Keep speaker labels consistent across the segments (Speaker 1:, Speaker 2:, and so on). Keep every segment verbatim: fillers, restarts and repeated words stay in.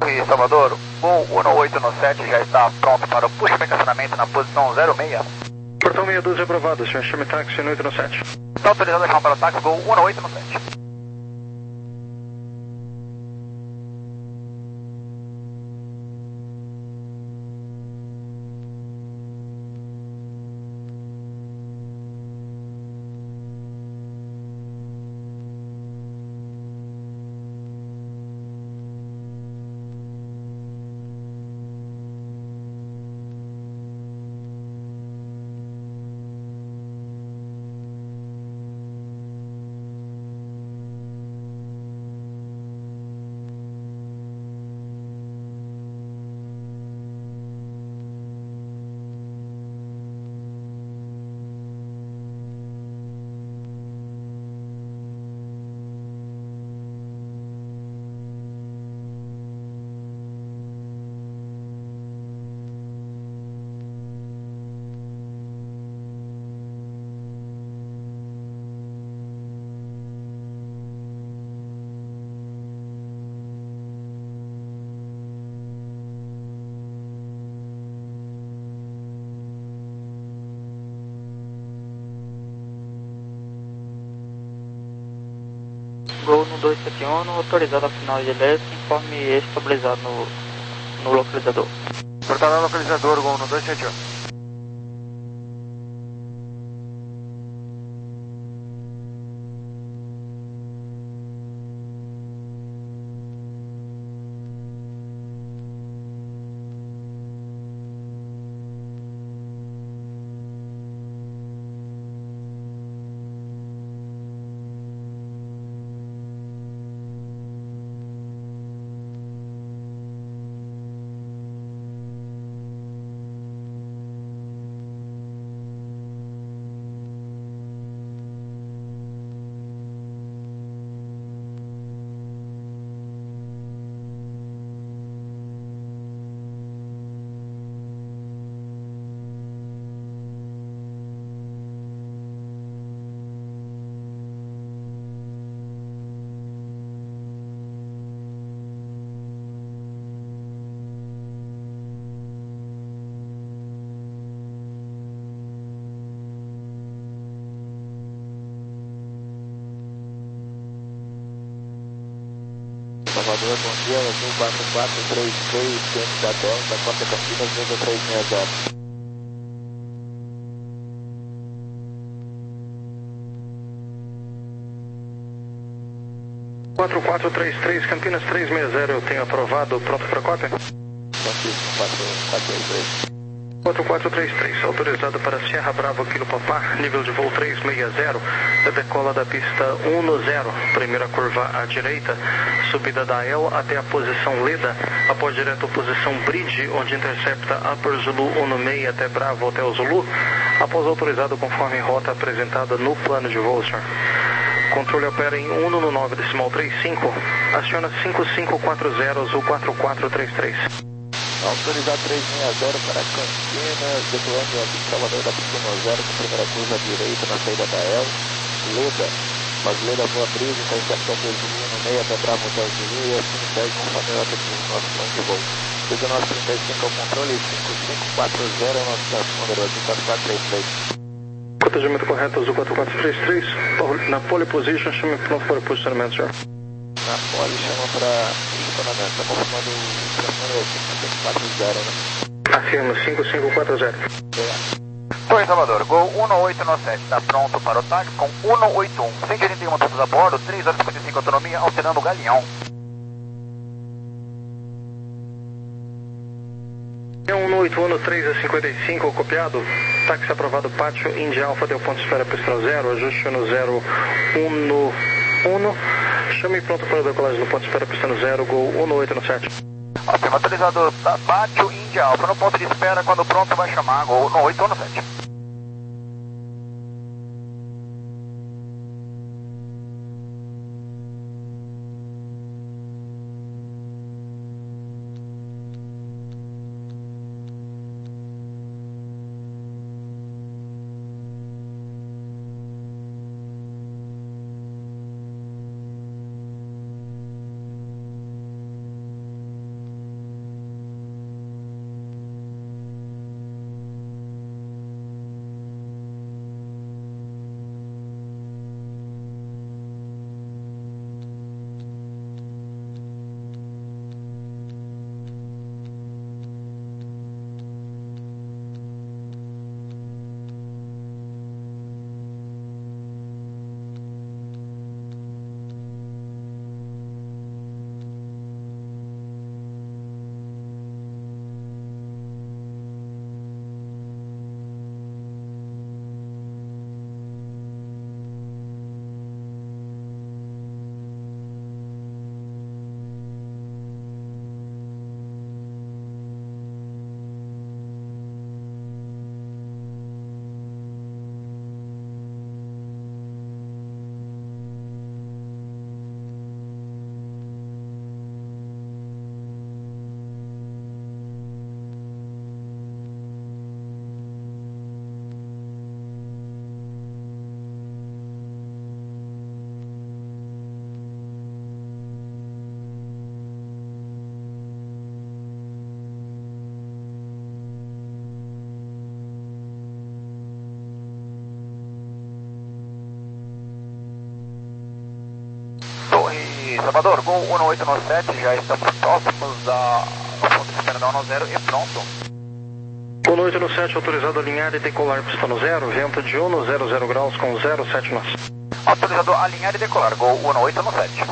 Speaker 1: Rio Salvador, Gol um oito sete já está pronto para o puxamento de estacionamento na posição zero seis.
Speaker 2: Portão meia dúzia aprovado, senhor. Chame táxi um oito sete.
Speaker 1: Está autorizado a chamar para o táxi Gol um oito sete.
Speaker 3: Gol no dois sete um, autorizado a final de leste, informe estabilizado no, no localizador.
Speaker 1: Portal localizador, Gol no dois sete um.
Speaker 4: Salvador, bom dia, Azul quatro quatro três três, centro da Delta, Cópia Campinas, venda três seis zero.
Speaker 2: quatro quatro três três, Campinas três seis zero, eu tenho aprovado, pronto para cópia?
Speaker 4: Francisco, quatro quatro três três.
Speaker 2: quatro quatro três três, autorizado para Sierra Bravo, Kilo Papá, nível de voo três seis zero, decola da pista um zero, primeira curva à direita, subida da El até a posição Leda, após direto a posição Bridge, onde intercepta Upper Zulu um seis até Bravo Hotel Zulu, após autorizado conforme rota apresentada no plano de voo, senhor. Controle opera em um no nove decimal trinta e cinco, aciona cinco cinco quatro zero, Azul quatro quatro três três.
Speaker 4: Autorizado três seis zero para Campinas, decolando a pista Salvador da pista um zero, com primeira curva à direita na saída da El, Leda, mas Leda voa Bridge, intercepta Hotel Zulu um seis até Bravo Hotel Zulu e assim segue conforme a rota do nosso plano de voo. dezenove trinta e cinco ao controle, cinco cinco quatro zero, nosso número Azul quatro quatro três três.
Speaker 2: Protegimento correto, Azul quatro quatro três três, na pole position, chame pronto para o posicionamento, senhor.
Speaker 4: Na pole chama para posicionamento, está confirmando o número cinco cinco quatro zero, né?
Speaker 2: Afirma, cinco cinco quatro zero.
Speaker 1: Gol em Salvador, Gol um oito sete, está pronto para o táxi com um oito um, cento e oitenta e uma pessoas a bordo, três horas e cinquenta e cinco autonomia, alterando o Galeão.
Speaker 2: um oito um, três a cinquenta e cinco, copiado. Táxi aprovado, Pátio, India Alfa, deu ponto de espera, pista zero, ajuste no zero um um. Chame pronto para a decolagem no ponto de espera, pista zero, Gol um oito sete.
Speaker 1: Ótimo, autorizado Pátio, India Alfa, no ponto de espera, quando pronto vai chamar, Gol um oito sete. Salvador, Gol um oito nove sete, já estamos próximos da ponto de espera da um zero e pronto.
Speaker 2: um oito nove sete, autorizado a alinhar e decolar pista no zero, vento de um zero zero graus com zero sete nós.
Speaker 1: Autorizado a alinhar e decolar, Gol um oito nove sete.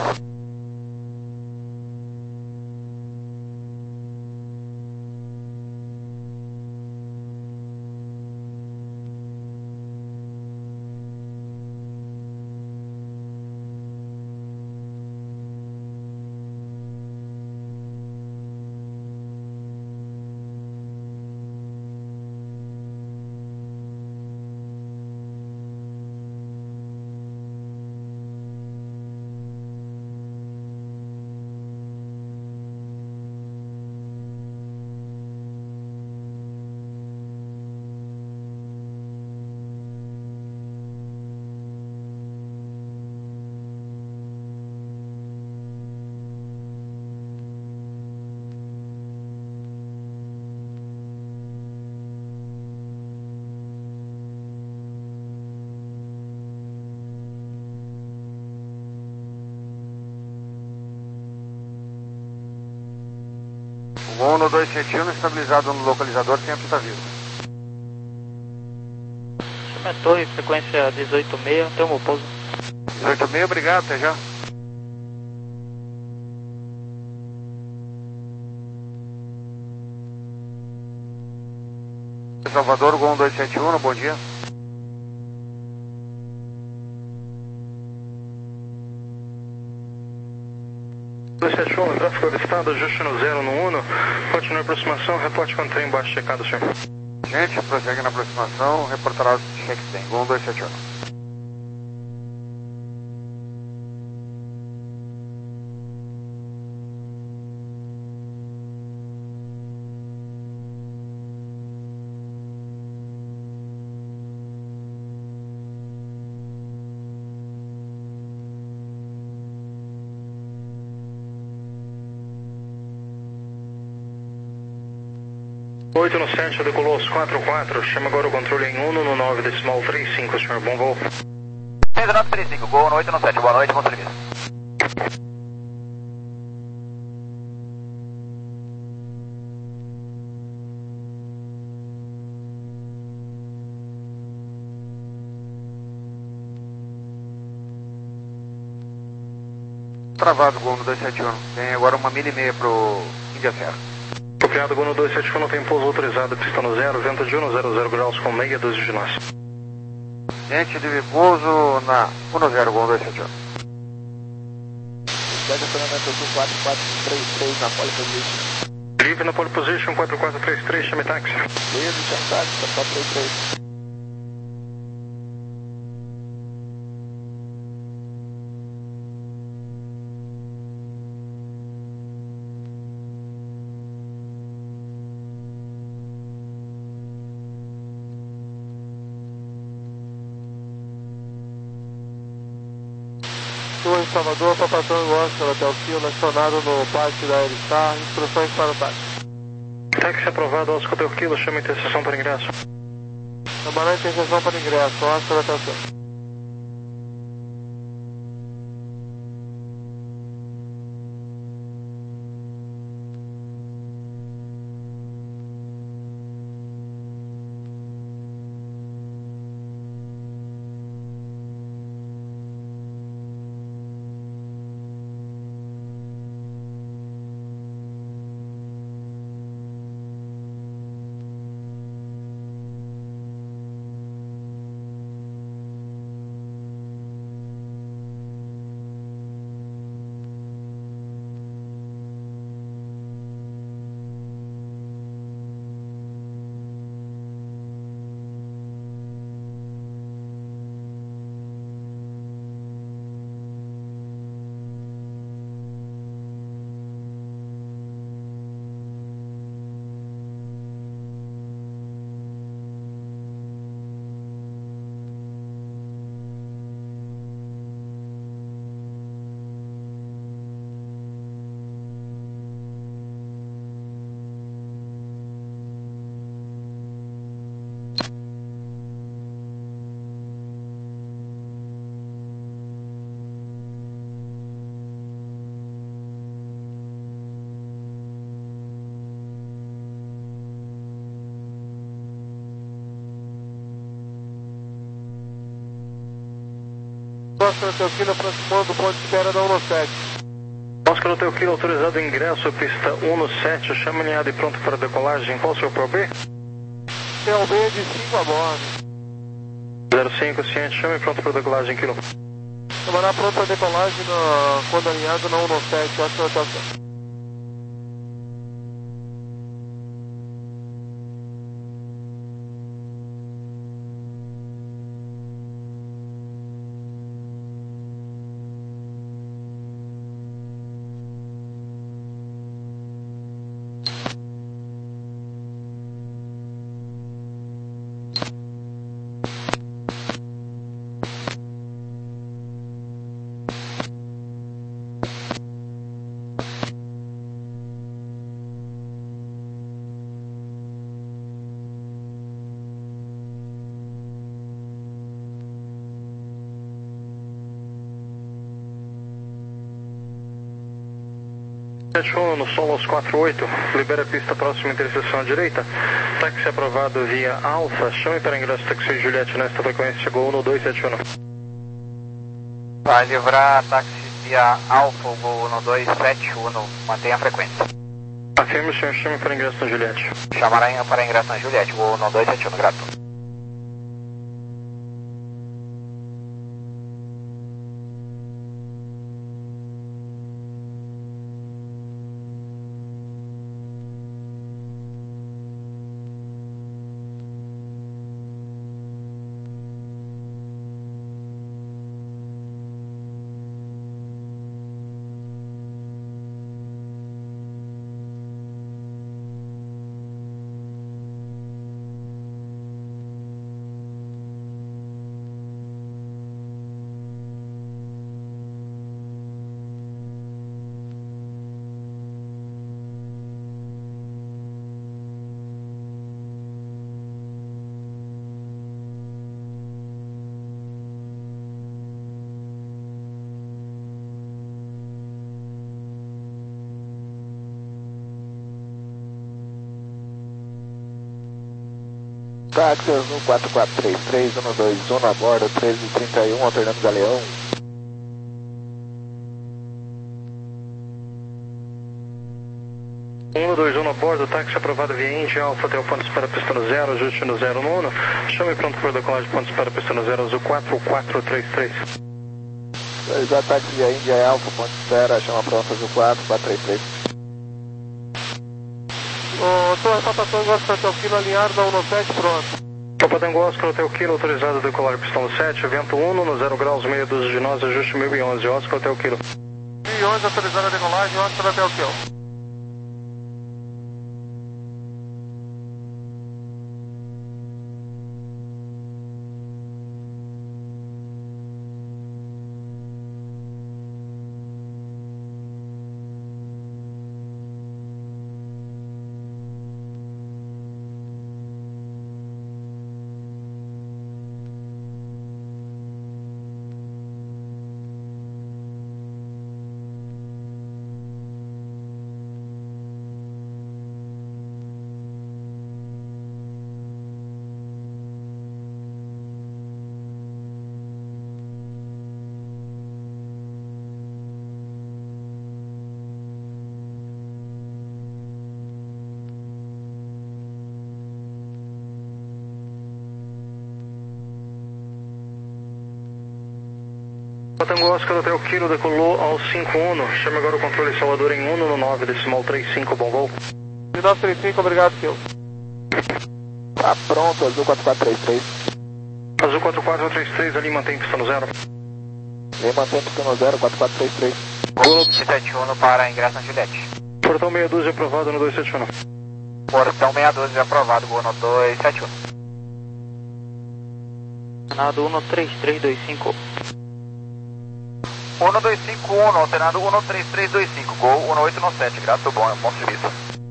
Speaker 5: Gol um dois sete um, estabilizado no localizador, sem a pista viva.
Speaker 3: Chama torre, frequência dezoito seis, tem um pouso.
Speaker 5: dezoito seis, obrigado, até já. Salvador, Gol um dois sete um, bom dia.
Speaker 2: dois sete um, tráfego avistado, ajuste no zero no um, continue a aproximação, reporte com trem embaixo checado, senhor.
Speaker 5: Gente, prossegue na aproximação, reportará o check tem, Gol um dois sete um.
Speaker 2: oito no sete, decolou aos quatro quatro, chama agora o controle em um no nove decimal trinta e cinco, senhor, bom voo.
Speaker 1: seis nove três cinco, Gol um oito nove sete, boa noite, bom serviço.
Speaker 5: Travado, Gol um dois sete um, tem agora uma milha e meia pro Índia Serra.
Speaker 2: Copiado, Gol um dois sete um, tem pouso autorizado, pista no zero, vento de um zero zero graus com meia dúzia de nós.
Speaker 5: Gente, de pouso na um zero, Gol um dois sete um.
Speaker 4: Estacionamento quatro quatro três três na pole position.
Speaker 2: Livre na pole position, quatro quatro três três, chame táxi.
Speaker 4: Livre, chame táxi, quatro três três.
Speaker 5: Torre Salvador, Papatango Oscar, Hotel Fio, acionado no parque da Aeristar, instruções para o táxi.
Speaker 2: Táxi aprovado, Oscar Hotel Kilo, chama interseção para ingresso.
Speaker 5: Camarão interseção para ingresso, Oscar Hotel Fio. Oscar Hotel Kilo aproximando do ponto de espera da sete.
Speaker 2: Oscar Hotel Kilo autorizado ingresso, pista sete, chama alinhado e pronto para decolagem. Qual o seu P O B?
Speaker 5: P O B de cinco a bordo.
Speaker 2: zero cinco, ciente, chama e pronto para decolagem, Kilo.
Speaker 5: Chamará pronto para decolagem no, quando alinhado na sete, Oscar Hotel Kilo.
Speaker 2: sete um no Solos quatro oito, libera a pista próxima interseção à direita. Táxi aprovado via Alfa, chame para ingresso táxi Juliette nesta frequência, Gol um dois sete um.
Speaker 1: Vai livrar táxi via Alfa, Gol um dois sete um, mantenha a frequência.
Speaker 2: Afirme, senhor, chame para ingresso na Juliette.
Speaker 1: Chamará para ingresso na Juliette, Gol um dois sete um, grato.
Speaker 4: Táxi Azul quatro quatro três três, um dois um a bordo, treze e trinta e um, alternando Galeão.
Speaker 2: um dois um a bordo, táxi aprovado via Indy, Alfa, Hotel pontos para pista no zero, ajuste no zero no um, chame pronto para decolagem, pontos para pista no zero, Azul quatro quatro três três.
Speaker 4: Já táxi via Indy, Alfa, ponto de espera, chama pronto, Azul quatro quatro três três.
Speaker 5: O Torre Papatango Oscar Hotel Kilo alinhado na sete, pronto.
Speaker 2: Papatango Oscar Hotel Kilo autorizado a decolar pistão sete, vento um no zero graus, meia dúzia de nós, ajuste mil e onze, Oscar Hotel Kilo.
Speaker 5: mil e onze autorizado a decolagem, Oscar Hotel Kilo.
Speaker 2: Papatango Oscar Hotel Kilo decolou ao cinco um, chame agora o controle Salvador em um no nove, decimal trinta e cinco, bom voo.
Speaker 5: nove trinta e cinco, obrigado, Kilo.
Speaker 4: Tá pronto, Azul quatro quatro três três.
Speaker 2: Azul quatro quatro três três, ali mantém pista no zero.
Speaker 4: Ali mantém pista no zero, quatro quatro três três.
Speaker 1: Gol sete um para ingresso na Juliette.
Speaker 2: Portão meia dúzia aprovado no dois sete um.
Speaker 1: Portão meia dúzia aprovado, Gol no dois sete um.
Speaker 3: Alternado um três três dois cinco.
Speaker 1: um dois cinco um, alternado um três três dois cinco, Gol um oito nove sete, grato, bom, bom serviço.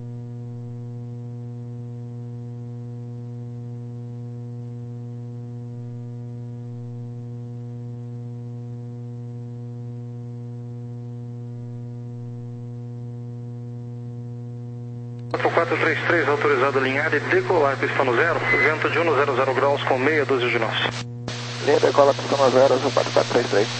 Speaker 2: quatro quatro três três, autorizado a alinhar e decolar pista no zero, vento de um zero zero graus com meia dúzia de nós.
Speaker 4: Linha decola pista um zero, azul quatro quatro três três.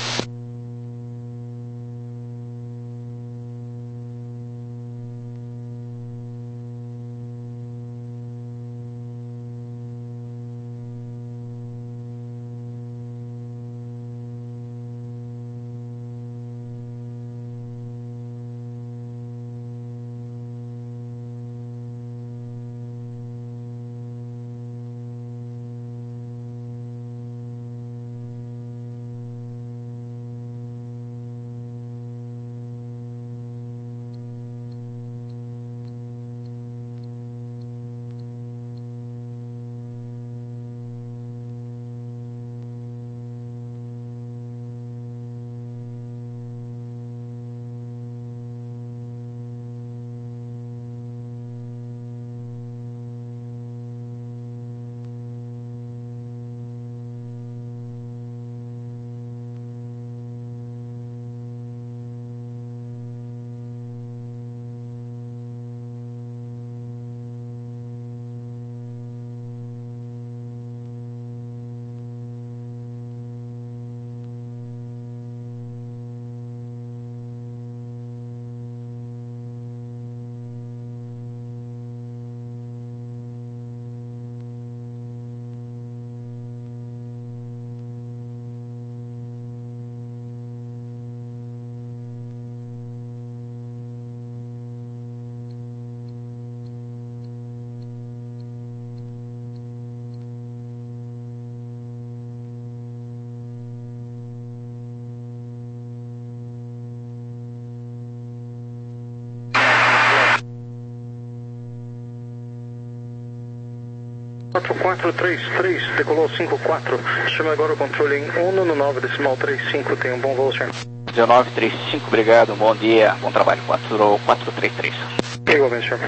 Speaker 2: quatro quatro três três, decolou cinco quatro. Chama agora o controle em um no nove decimal trinta e cinco. Tenha um bom voo, senhor.
Speaker 1: dezenove trinta e cinco, obrigado, bom dia, bom trabalho, quatro quatro três três.
Speaker 2: Igualmente, senhor.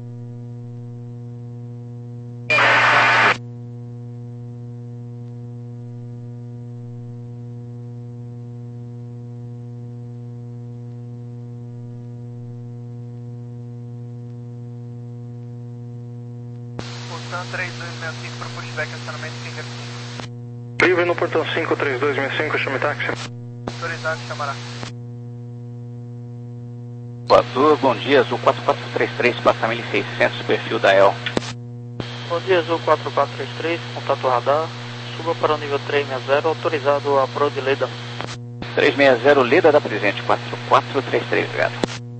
Speaker 3: Portão três dois seis cinco para pushback, acionamento Finger cinco.
Speaker 2: Livre no portão cinco três dois seis cinco, chame táxi.
Speaker 3: Autorizado, chamará.
Speaker 1: Azul, bom dia, Azul quatro quatro três três, passa mil e seiscentos, perfil da E L.
Speaker 3: Bom dia, Azul quatro quatro três três, contato radar. Suba para o nível três seis zero, autorizado a Pro de Leda.
Speaker 1: três seis zero, Leda da presente, quatro quatro três três, obrigado.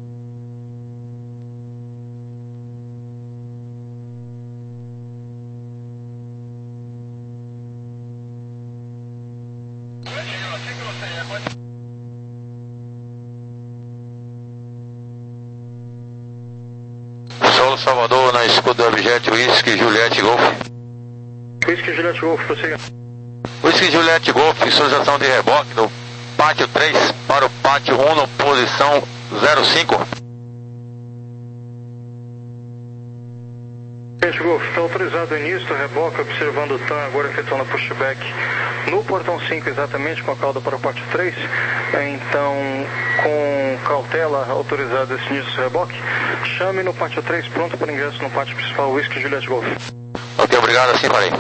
Speaker 6: Solo Salvador na escuta do objeto Whisky Juliette Golf.
Speaker 2: Whisky Juliette Golf, prossiga.
Speaker 6: Whisky Juliette Golf, sustentação de reboque do pátio três para o pátio um no posição zero cinco.
Speaker 2: Juliette Golf, está autorizado o início do reboque, observando o T A M, agora efetuando a pushback no portão cinco, exatamente com a cauda para o pátio três. Então, com cautela, autorizado esse início do reboque. Chame no pátio três, pronto para ingresso no pátio principal, Whisky Juliette Golf.
Speaker 6: Ok, obrigado, assim farei.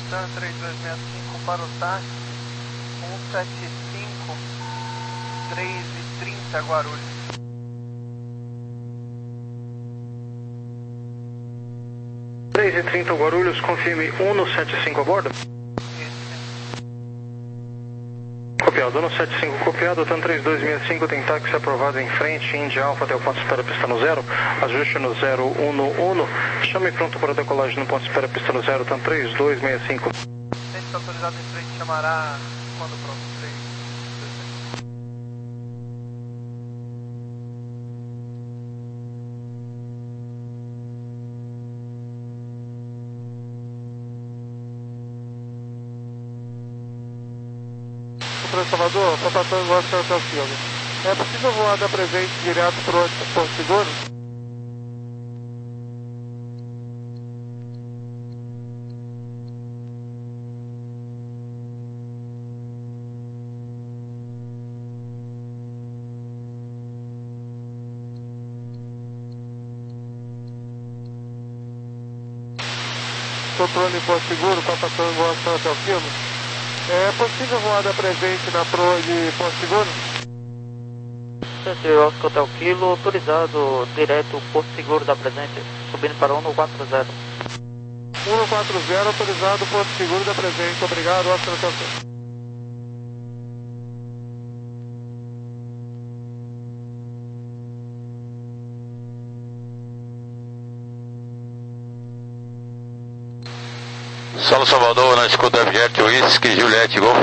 Speaker 5: TAN três dois seis cinco para o táxi um sete cinco, três e trinta Guarulhos.
Speaker 2: três e trinta Guarulhos, confirme um sete cinco a bordo. Copiado, um sete cinco copiado, TAN três dois seis cinco, tem táxi aprovado em frente, Indy Alpha até o ponto de espera pista no zero, ajuste no zero um um, chame pronto para decolagem no ponto de espera pista no zero, TAN três dois seis cinco.
Speaker 5: Gente autorizado em frente chamará quando pronto, três dois seis. Salvador, está passando igual até o filme. É possível voar da presente direto para o Porto Seguro? Controle Porto Seguro, está passando igual até o filme. É possível voar da presente na proa de Porto Seguro?
Speaker 3: Oscar Hotel Kilo, autorizado direto Porto Seguro da presente, subindo para um quatro zero.
Speaker 5: um quatro zero, autorizado Porto Seguro da presente, obrigado, Oscar Hotel Kilo.
Speaker 6: Solo Salvador, na escuta Jet Whisky, Juliette Golf.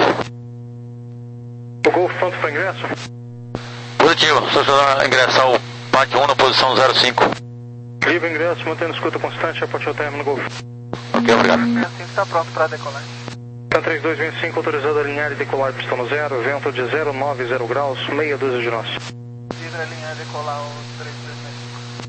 Speaker 2: O Golf pronto para ingresso?
Speaker 6: Positivo, só ingressar o pátio um na posição zero cinco.
Speaker 2: Livre ingresso, mantendo escuta constante, aporte ao término Golf.
Speaker 6: Ok, obrigado.
Speaker 5: Assim está pronto para decolar.
Speaker 2: TAN três dois seis cinco, autorizado a alinhar e decolar pista no zero, vento de zero nove zero graus, meia dúzia de nós.
Speaker 5: Livre alinhar e decolar o três dois seis cinco.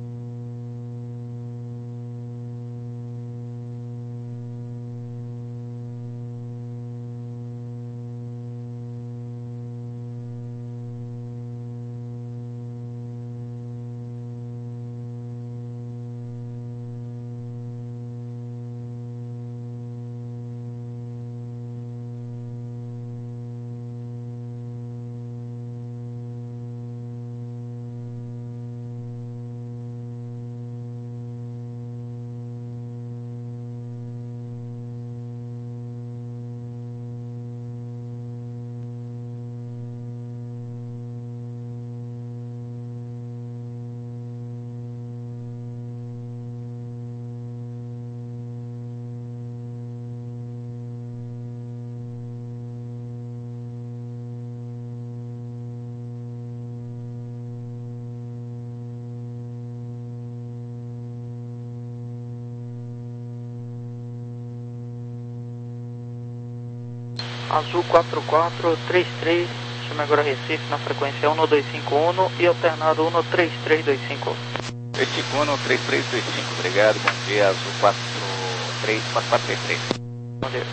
Speaker 3: Azul quatro quatro três três, chame agora Recife na frequência um dois cinco um e alternado um três três dois cinco.
Speaker 4: Recife um três três dois cinco, obrigado, bom dia, Azul quatro três quatro três três.
Speaker 3: Bom dia.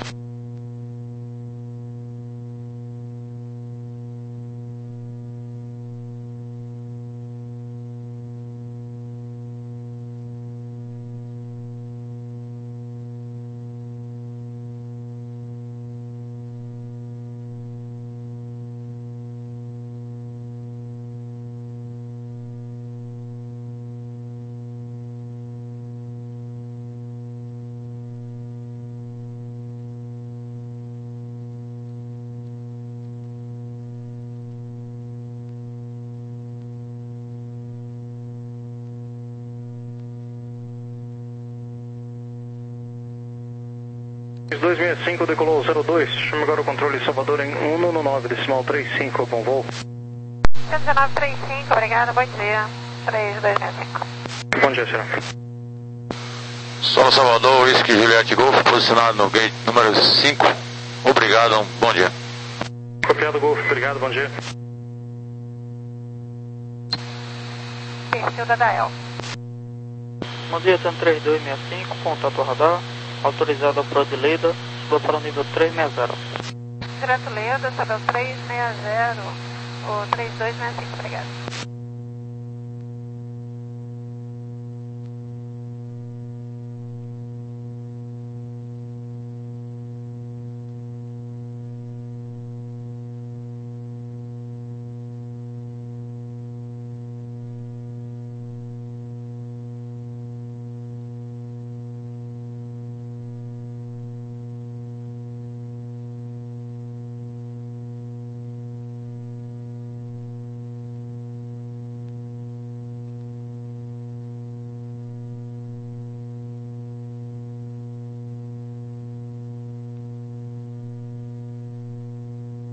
Speaker 2: dois seis cinco, decolou zero dois, chame agora o controle Salvador em um nove decimal trinta e cinco, bom voo.
Speaker 7: um nove três cinco, obrigado, bom dia. três dois seis cinco.
Speaker 2: Bom dia, senhor.
Speaker 6: Solo Salvador, Whisky, Juliette Golf, posicionado no gate número cinco. Obrigado, um bom dia.
Speaker 2: Copiado Golf, obrigado, bom dia.
Speaker 7: Perfil da Dael.
Speaker 3: Bom dia, TAN três dois seis cinco, contato radar, autorizado a Pro de Leda, suba para o nível três seis zero.
Speaker 7: Direto Leda, sobe ao três seis zero, o três dois seis cinco, obrigado.